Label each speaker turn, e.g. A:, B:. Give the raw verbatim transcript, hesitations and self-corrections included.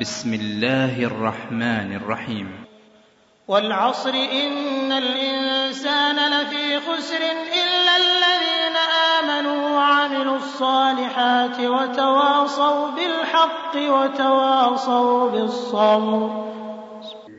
A: بسم الله الرحمن الرحيم.
B: والعصر إن الإنسان لفي خسر إلا الذين آمنوا وعملوا الصالحات وتواصوا بالحق وتواصوا بالصبر